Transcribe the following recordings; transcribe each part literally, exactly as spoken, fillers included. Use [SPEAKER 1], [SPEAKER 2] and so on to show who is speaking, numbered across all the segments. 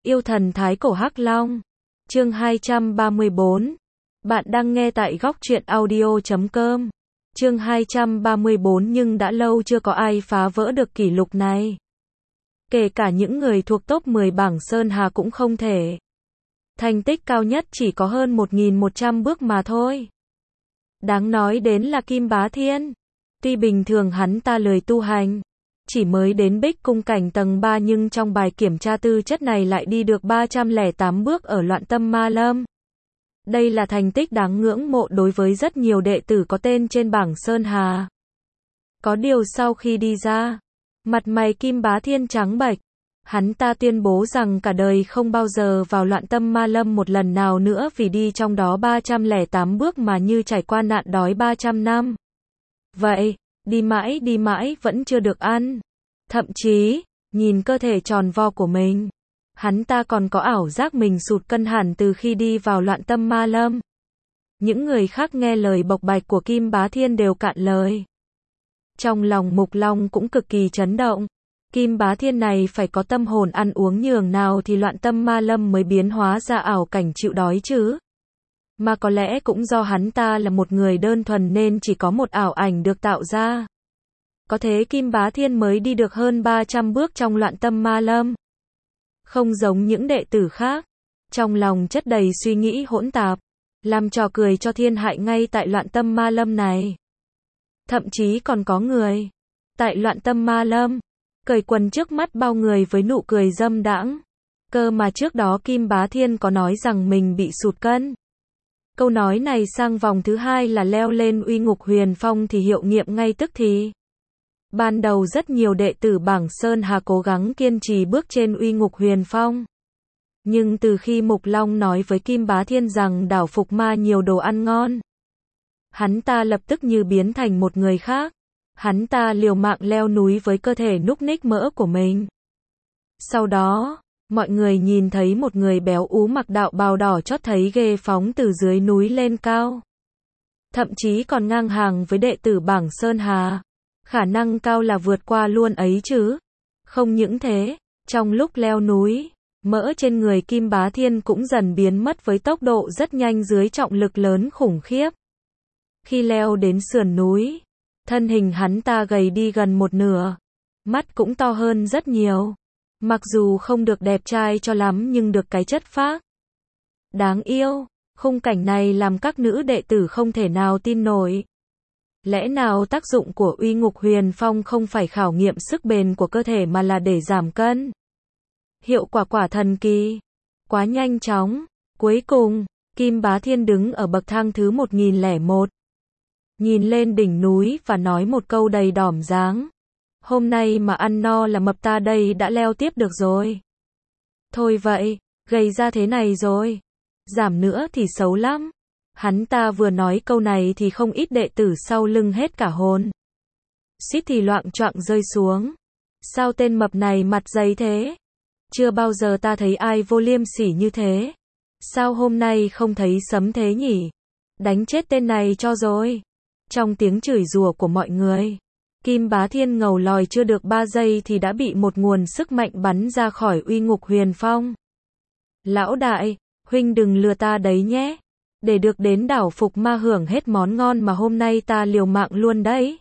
[SPEAKER 1] Yêu thần thái cổ Hắc Long. Chương hai trăm ba mươi bốn. Bạn đang nghe tại góc truyện audio chấm com. Chương hai trăm ba mươi bốn nhưng đã lâu chưa có ai phá vỡ được kỷ lục này. Kể cả những người thuộc top mười bảng Sơn Hà cũng không thể. Thành tích cao nhất chỉ có hơn một nghìn một trăm bước mà thôi. Đáng nói đến là Kim Bá Thiên. Tuy bình thường hắn ta lười tu hành, chỉ mới đến Bích Cung cảnh tầng ba nhưng trong bài kiểm tra tư chất này lại đi được ba trăm lẻ tám bước ở Loạn Tâm Ma Lâm. Đây là thành tích đáng ngưỡng mộ đối với rất nhiều đệ tử có tên trên bảng Sơn Hà. Có điều sau khi đi ra, mặt mày Kim Bá Thiên trắng bệch. Hắn ta tuyên bố rằng cả đời không bao giờ vào Loạn Tâm Ma Lâm một lần nào nữa vì đi trong đó ba trăm lẻ tám bước mà như trải qua nạn đói ba trăm năm. Vậy, đi mãi đi mãi vẫn chưa được ăn. Thậm chí, nhìn cơ thể tròn vo của mình, hắn ta còn có ảo giác mình sụt cân hẳn từ khi đi vào Loạn Tâm Ma Lâm. Những người khác nghe lời bộc bạch của Kim Bá Thiên đều cạn lời. Trong lòng Mục Long cũng cực kỳ chấn động. Kim Bá Thiên này phải có tâm hồn ăn uống nhường nào thì Loạn Tâm Ma Lâm mới biến hóa ra ảo cảnh chịu đói chứ. Mà có lẽ cũng do hắn ta là một người đơn thuần nên chỉ có một ảo ảnh được tạo ra. Có thế Kim Bá Thiên mới đi được hơn ba trăm bước trong Loạn Tâm Ma Lâm. Không giống những đệ tử khác, trong lòng chất đầy suy nghĩ hỗn tạp, làm trò cười cho thiên hại ngay tại Loạn Tâm Ma Lâm này. Thậm chí còn có người, tại Loạn Tâm Ma Lâm, cởi quần trước mắt bao người với nụ cười dâm đãng. Cơ mà trước đó Kim Bá Thiên có nói rằng mình bị sụt cân. Câu nói này sang vòng thứ hai là leo lên Uy Ngục Huyền Phong thì hiệu nghiệm ngay tức thì. Ban đầu rất nhiều đệ tử bảng Sơn Hà cố gắng kiên trì bước trên Uy Ngục Huyền Phong. Nhưng từ khi Mục Long nói với Kim Bá Thiên rằng đảo Phục Ma nhiều đồ ăn ngon, hắn ta lập tức như biến thành một người khác. Hắn ta liều mạng leo núi với cơ thể núc ních mỡ của mình. Sau đó, mọi người nhìn thấy một người béo ú mặc đạo bào đỏ chót thấy ghê phóng từ dưới núi lên cao. Thậm chí còn ngang hàng với đệ tử bảng Sơn Hà. Khả năng cao là vượt qua luôn ấy chứ. Không những thế, trong lúc leo núi, mỡ trên người Kim Bá Thiên cũng dần biến mất với tốc độ rất nhanh dưới trọng lực lớn khủng khiếp. Khi leo đến sườn núi, thân hình hắn ta gầy đi gần một nửa, mắt cũng to hơn rất nhiều. Mặc dù không được đẹp trai cho lắm nhưng được cái chất phác đáng yêu. Khung cảnh này làm các nữ đệ tử không thể nào tin nổi. Lẽ nào tác dụng của Uy Ngục Huyền Phong không phải khảo nghiệm sức bền của cơ thể mà là để giảm cân? Hiệu quả quả thần kỳ, quá nhanh chóng. Cuối cùng, Kim Bá Thiên đứng ở bậc thang thứ một nghìn lẻ một. Nhìn lên đỉnh núi và nói một câu đầy đỏm dáng. Hôm nay mà ăn no là mập ta đây đã leo tiếp được rồi. Thôi vậy, gầy ra thế này rồi, giảm nữa thì xấu lắm. Hắn ta vừa nói câu này thì không ít đệ tử sau lưng hết cả hồn. Suýt thì loạng choạng rơi xuống. Sao tên mập này mặt dày thế? Chưa bao giờ ta thấy ai vô liêm sỉ như thế. Sao hôm nay không thấy sấm thế nhỉ? Đánh chết tên này cho rồi. Trong tiếng chửi rủa của mọi người, Kim Bá Thiên ngầu lòi chưa được ba giây thì đã bị một nguồn sức mạnh bắn ra khỏi Uy Ngục Huyền Phong. Lão đại, huynh đừng lừa ta đấy nhé. Để được đến đảo Phục Ma hưởng hết món ngon mà hôm nay ta liều mạng luôn đấy.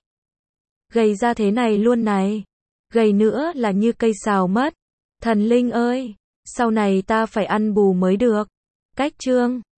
[SPEAKER 1] Gầy ra thế này luôn này. Gầy nữa là như cây sào mất. Thần linh ơi, sau này ta phải ăn bù mới được. Cách chương